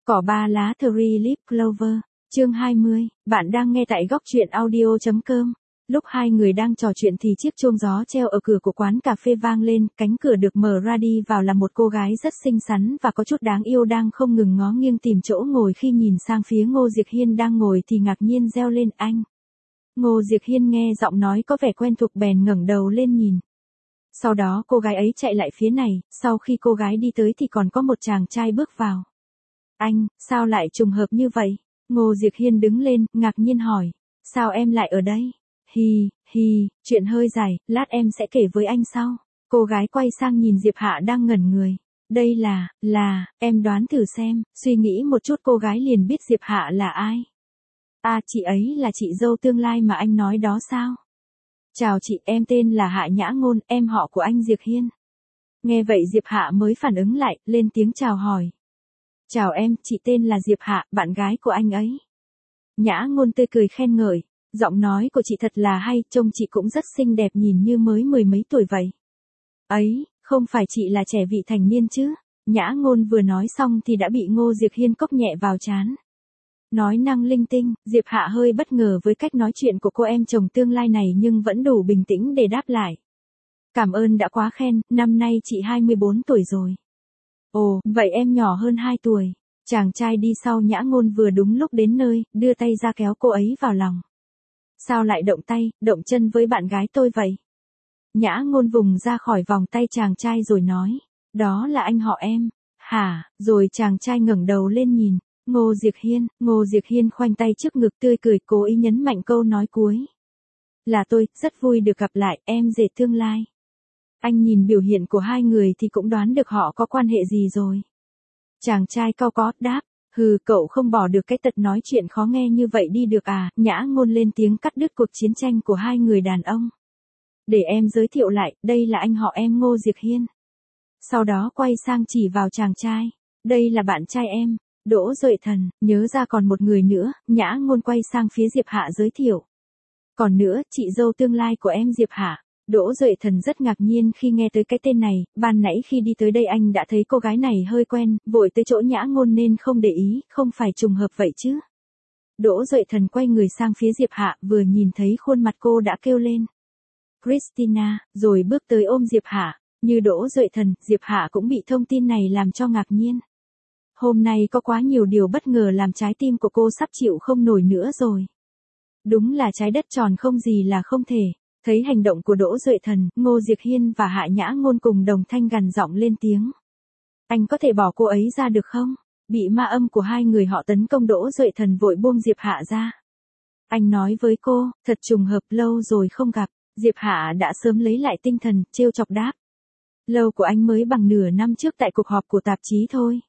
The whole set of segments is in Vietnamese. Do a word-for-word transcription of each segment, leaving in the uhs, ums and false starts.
Cỏ ba lá Three Leaf Clover, chương hai mươi, bạn đang nghe tại góc truyện audio.com. Lúc hai người đang trò chuyện thì chiếc chuông gió treo ở cửa của quán cà phê vang lên, cánh cửa được mở ra, đi vào là một cô gái rất xinh xắn và có chút đáng yêu đang không ngừng ngó nghiêng tìm chỗ ngồi. Khi nhìn sang phía Ngô Diệc Hiên đang ngồi thì ngạc nhiên reo lên anh. Ngô Diệc Hiên nghe giọng nói có vẻ quen thuộc bèn ngẩng đầu lên nhìn. Sau đó cô gái ấy chạy lại phía này, sau khi cô gái đi tới thì còn có một chàng trai bước vào. Anh, sao lại trùng hợp như vậy? Ngô Diệc Hiên đứng lên, ngạc nhiên hỏi. Sao em lại ở đây? Hi, hi, chuyện hơi dài, lát em sẽ kể với anh sau. Cô gái quay sang nhìn Diệp Hạ đang ngẩn người. Đây là, là, em đoán thử xem. Suy nghĩ một chút cô gái liền biết Diệp Hạ là ai. À, chị ấy là chị dâu tương lai mà anh nói đó sao? Chào chị, em tên là Hạ Nhã Ngôn, em họ của anh Diệc Hiên. Nghe vậy Diệp Hạ mới phản ứng lại, lên tiếng chào hỏi. Chào em, chị tên là Diệp Hạ, bạn gái của anh ấy. Nhã Ngôn tươi cười khen ngợi, giọng nói của chị thật là hay, trông chị cũng rất xinh đẹp, nhìn như mới mười mấy tuổi vậy. Ấy, không phải chị là trẻ vị thành niên chứ? Nhã Ngôn vừa nói xong thì đã bị Ngô Diệc Hiên cốc nhẹ vào trán. Nói năng linh tinh, Diệp Hạ hơi bất ngờ với cách nói chuyện của cô em chồng tương lai này nhưng vẫn đủ bình tĩnh để đáp lại. Cảm ơn đã quá khen, năm nay chị hai mươi bốn tuổi rồi. Ồ, vậy em nhỏ hơn hai tuổi. Chàng trai đi sau Nhã Ngôn vừa đúng lúc đến nơi, đưa tay ra kéo cô ấy vào lòng. Sao lại động tay, động chân với bạn gái tôi vậy? Nhã Ngôn vùng ra khỏi vòng tay chàng trai rồi nói. Đó là anh họ em. Hả, rồi chàng trai ngẩng đầu lên nhìn. Ngô Diệc Hiên, Ngô Diệc Hiên khoanh tay trước ngực tươi cười, cố ý nhấn mạnh câu nói cuối. Là tôi, rất vui được gặp lại, em rể tương lai. Anh nhìn biểu hiện của hai người thì cũng đoán được họ có quan hệ gì rồi. Chàng trai cau có, đáp, hừ, cậu không bỏ được cái tật nói chuyện khó nghe như vậy đi được à? Nhã Ngôn lên tiếng cắt đứt cuộc chiến tranh của hai người đàn ông. Để em giới thiệu lại, đây là anh họ em Ngô Diệc Hiên. Sau đó quay sang chỉ vào chàng trai. Đây là bạn trai em, Đỗ Duệ Thần. Nhớ ra còn một người nữa, Nhã Ngôn quay sang phía Diệp Hạ giới thiệu. Còn nữa, chị dâu tương lai của em Diệp Hạ. Đỗ Duệ Thần rất ngạc nhiên khi nghe tới cái tên này, ban nãy khi đi tới đây anh đã thấy cô gái này hơi quen, vội tới chỗ Nhã Ngôn nên không để ý, không phải trùng hợp vậy chứ. Đỗ Duệ Thần quay người sang phía Diệp Hạ, vừa nhìn thấy khuôn mặt cô đã kêu lên. Christina, rồi bước tới ôm Diệp Hạ, như Đỗ Duệ Thần, Diệp Hạ cũng bị thông tin này làm cho ngạc nhiên. Hôm nay có quá nhiều điều bất ngờ làm trái tim của cô sắp chịu không nổi nữa rồi. Đúng là trái đất tròn không gì là không thể. Thấy hành động của Đỗ Duệ Thần, Ngô Diệc Hiên và Hạ Nhã Ngôn cùng đồng thanh gằn giọng lên tiếng. Anh có thể bỏ cô ấy ra được không? Bị ma âm của hai người họ tấn công, Đỗ Duệ Thần vội buông Diệp Hạ ra. Anh nói với cô, thật trùng hợp, lâu rồi không gặp. Diệp Hạ đã sớm lấy lại tinh thần, trêu chọc đáp. Lâu của anh mới bằng nửa năm trước tại cuộc họp của tạp chí thôi.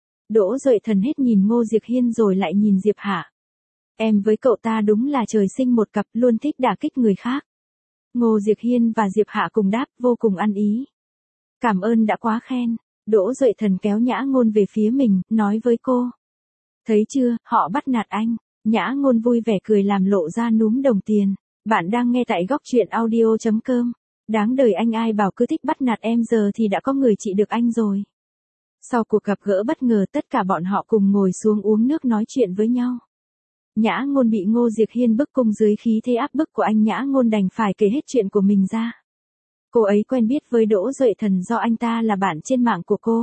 Đỗ Duệ Thần hết nhìn Ngô Diệc Hiên rồi lại nhìn Diệp Hạ. Em với cậu ta đúng là trời sinh một cặp, luôn thích đả kích người khác. Ngô Diệc Hiên và Diệp Hạ cùng đáp, vô cùng ăn ý. Cảm ơn đã quá khen. Đỗ Duệ Thần kéo Nhã Ngôn về phía mình, nói với cô. Thấy chưa, họ bắt nạt anh. Nhã Ngôn vui vẻ cười làm lộ ra núm đồng tiền. Bạn đang nghe tại góc truyện audio.com. Đáng đời anh, ai bảo cứ thích bắt nạt em, giờ thì đã có người trị được anh rồi. Sau cuộc gặp gỡ bất ngờ, tất cả bọn họ cùng ngồi xuống uống nước nói chuyện với nhau. Nhã Ngôn bị Ngô Diệc Hiên bức cung dưới khí thế áp bức của anh, Nhã Ngôn đành phải kể hết chuyện của mình ra. Cô ấy quen biết với Đỗ Duệ Thần do anh ta là bạn trên mạng của cô.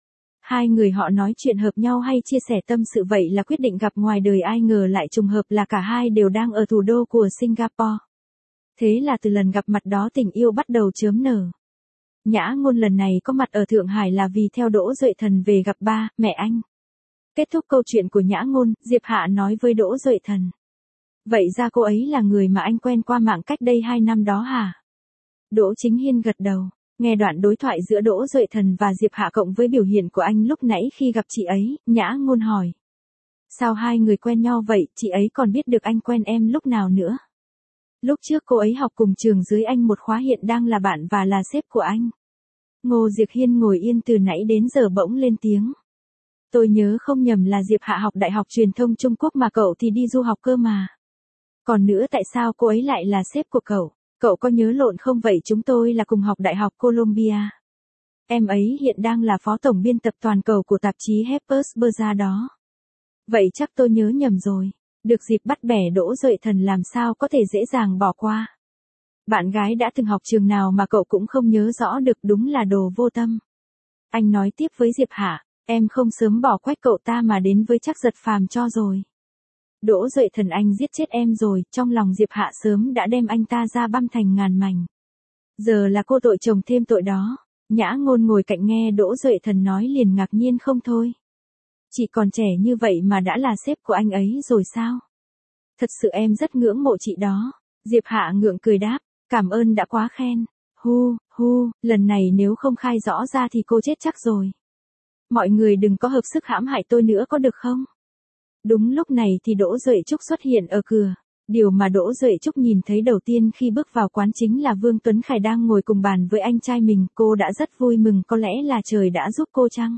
Hai người họ nói chuyện hợp nhau hay chia sẻ tâm sự, vậy là quyết định gặp ngoài đời, ai ngờ lại trùng hợp là cả hai đều đang ở thủ đô của Singapore. Thế là từ lần gặp mặt đó tình yêu bắt đầu chớm nở. Nhã Ngôn lần này có mặt ở Thượng Hải là vì theo Đỗ Duệ Thần về gặp ba, mẹ anh. Kết thúc câu chuyện của Nhã Ngôn, Diệp Hạ nói với Đỗ Duệ Thần. Vậy ra cô ấy là người mà anh quen qua mạng cách đây hai năm đó hả? Đỗ Chính Hiên gật đầu, nghe đoạn đối thoại giữa Đỗ Duệ Thần và Diệp Hạ cộng với biểu hiện của anh lúc nãy khi gặp chị ấy, Nhã Ngôn hỏi. Sao hai người quen nhau vậy, chị ấy còn biết được anh quen em lúc nào nữa? Lúc trước cô ấy học cùng trường dưới anh một khóa, hiện đang là bạn và là sếp của anh. Ngô Diệc Hiên ngồi yên từ nãy đến giờ bỗng lên tiếng. Tôi nhớ không nhầm là Diệp Hạ học Đại học Truyền thông Trung Quốc mà cậu thì đi du học cơ mà. Còn nữa, tại sao cô ấy lại là sếp của cậu? Cậu có nhớ lộn không vậy? Chúng tôi là cùng học Đại học Columbia. Em ấy hiện đang là phó tổng biên tập toàn cầu của tạp chí Harper's Bazaar đó. Vậy chắc tôi nhớ nhầm rồi. Được dịp bắt bẻ Đỗ Duệ Thần làm sao có thể dễ dàng bỏ qua. Bạn gái đã từng học trường nào mà cậu cũng không nhớ rõ được, đúng là đồ vô tâm. Anh nói tiếp với Diệp Hạ, em không sớm bỏ quách cậu ta mà đến với Trác Giật Phàm cho rồi. Đỗ Duệ Thần anh giết chết em rồi, trong lòng Diệp Hạ sớm đã đem anh ta ra băm thành ngàn mảnh. Giờ là cô tội chồng thêm tội đó. Nhã Ngôn ngồi cạnh nghe Đỗ Duệ Thần nói liền ngạc nhiên không thôi. Chị còn trẻ như vậy mà đã là sếp của anh ấy rồi sao? Thật sự em rất ngưỡng mộ chị đó. Diệp Hạ ngượng cười đáp, cảm ơn đã quá khen. Hu, hu, lần này nếu không khai rõ ra thì cô chết chắc rồi. Mọi người đừng có hợp sức hãm hại tôi nữa có được không? Đúng lúc này thì Đỗ Duệ Trúc xuất hiện ở cửa. Điều mà Đỗ Duệ Trúc nhìn thấy đầu tiên khi bước vào quán chính là Vương Tuấn Khải đang ngồi cùng bàn với anh trai mình. Cô đã rất vui mừng, có lẽ là trời đã giúp cô chăng?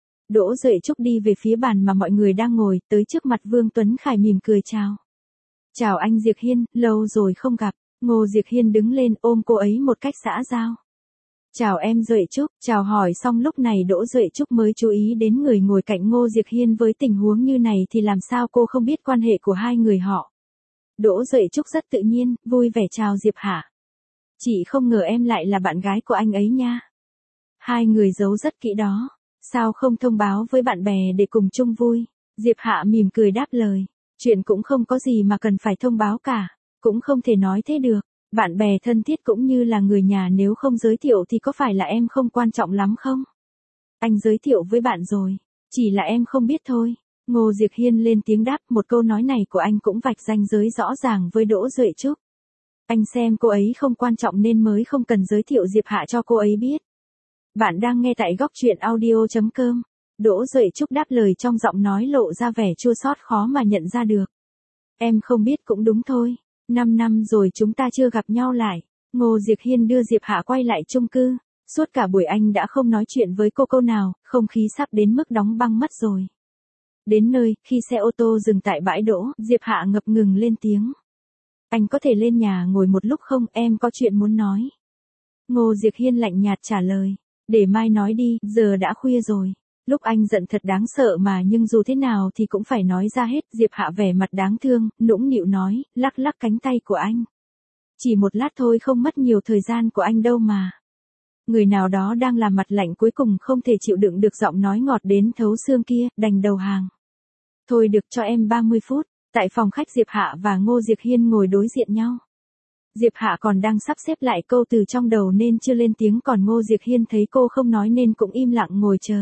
Đỗ Duệ Trúc đi về phía bàn mà mọi người đang ngồi, tới trước mặt Vương Tuấn Khải mỉm cười chào. Chào anh Diệc Hiên, lâu rồi không gặp. Ngô Diệc Hiên đứng lên ôm cô ấy một cách xã giao. Chào em Duệ Trúc, chào hỏi xong lúc này Đỗ Duệ Trúc mới chú ý đến người ngồi cạnh Ngô Diệc Hiên, với tình huống như này thì làm sao cô không biết quan hệ của hai người họ. Đỗ Duệ Trúc rất tự nhiên, vui vẻ chào Diệp Hạ. Chị không ngờ em lại là bạn gái của anh ấy nha. Hai người giấu rất kỹ đó, sao không thông báo với bạn bè để cùng chung vui? Diệp Hạ mỉm cười đáp lời, chuyện cũng không có gì mà cần phải thông báo cả, cũng không thể nói thế được. Bạn bè thân thiết cũng như là người nhà, nếu không giới thiệu thì có phải là em không quan trọng lắm không? Anh giới thiệu với bạn rồi, chỉ là em không biết thôi. Ngô Diệc Hiên lên tiếng đáp, một câu nói này của anh cũng vạch ranh giới rõ ràng với Đỗ Duệ Trúc. Anh xem cô ấy không quan trọng nên mới không cần giới thiệu Diệp Hạ cho cô ấy biết. Bạn đang nghe tại góc truyện audio chấm com. Đỗ Duệ Trúc đáp lời trong giọng nói lộ ra vẻ chua xót khó mà nhận ra được. Em không biết cũng đúng thôi. Năm năm rồi chúng ta chưa gặp nhau lại. Ngô Diệc Hiên đưa Diệp Hạ quay lại chung cư. Suốt cả buổi anh đã không nói chuyện với cô câu nào, không khí sắp đến mức đóng băng mất rồi. Đến nơi, khi xe ô tô dừng tại bãi đỗ, Diệp Hạ ngập ngừng lên tiếng. Anh có thể lên nhà ngồi một lúc không, em có chuyện muốn nói. Ngô Diệc Hiên lạnh nhạt trả lời. Để mai nói đi, giờ đã khuya rồi. Lúc anh giận thật đáng sợ mà, nhưng dù thế nào thì cũng phải nói ra hết. Diệp Hạ vẻ mặt đáng thương, nũng nịu nói, lắc lắc cánh tay của anh. Chỉ một lát thôi, không mất nhiều thời gian của anh đâu mà. Người nào đó đang làm mặt lạnh cuối cùng không thể chịu đựng được giọng nói ngọt đến thấu xương kia, đành đầu hàng. Thôi được, cho em ba mươi phút. Tại phòng khách, Diệp Hạ và Ngô Diệc Hiên ngồi đối diện nhau. Diệp Hạ còn đang sắp xếp lại câu từ trong đầu nên chưa lên tiếng, còn Ngô Diệc Hiên thấy cô không nói nên cũng im lặng ngồi chờ.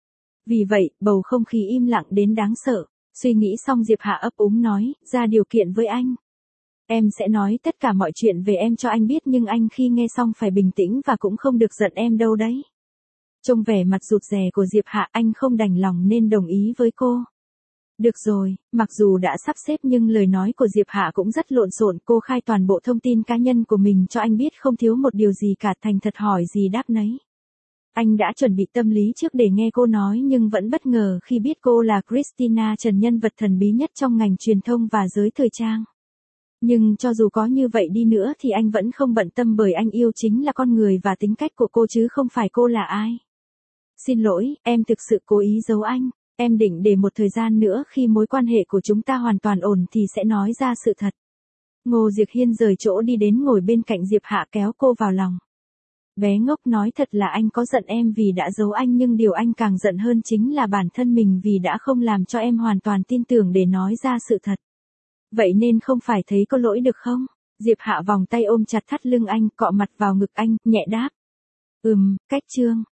Vì vậy, bầu không khí im lặng đến đáng sợ. Suy nghĩ xong Diệp Hạ ấp úng nói, ra điều kiện với anh. Em sẽ nói tất cả mọi chuyện về em cho anh biết, nhưng anh khi nghe xong phải bình tĩnh và cũng không được giận em đâu đấy. Trông vẻ mặt rụt rè của Diệp Hạ, anh không đành lòng nên đồng ý với cô. Được rồi, mặc dù đã sắp xếp nhưng lời nói của Diệp Hạ cũng rất lộn xộn. Cô khai toàn bộ thông tin cá nhân của mình cho anh biết, không thiếu một điều gì cả, thành thật hỏi gì đáp nấy. Anh đã chuẩn bị tâm lý trước để nghe cô nói nhưng vẫn bất ngờ khi biết cô là Christina Trần, nhân vật thần bí nhất trong ngành truyền thông và giới thời trang. Nhưng cho dù có như vậy đi nữa thì anh vẫn không bận tâm, bởi anh yêu chính là con người và tính cách của cô chứ không phải cô là ai. Xin lỗi, em thực sự cố ý giấu anh. Em định để một thời gian nữa khi mối quan hệ của chúng ta hoàn toàn ổn thì sẽ nói ra sự thật. Ngô Diệc Hiên rời chỗ đi đến ngồi bên cạnh Diệp Hạ, kéo cô vào lòng. Bé ngốc, nói thật là anh có giận em vì đã giấu anh, nhưng điều anh càng giận hơn chính là bản thân mình vì đã không làm cho em hoàn toàn tin tưởng để nói ra sự thật. Vậy nên không phải thấy có lỗi được không? Diệp Hạ vòng tay ôm chặt thắt lưng anh, cọ mặt vào ngực anh, nhẹ đáp. Ừm, cách chương.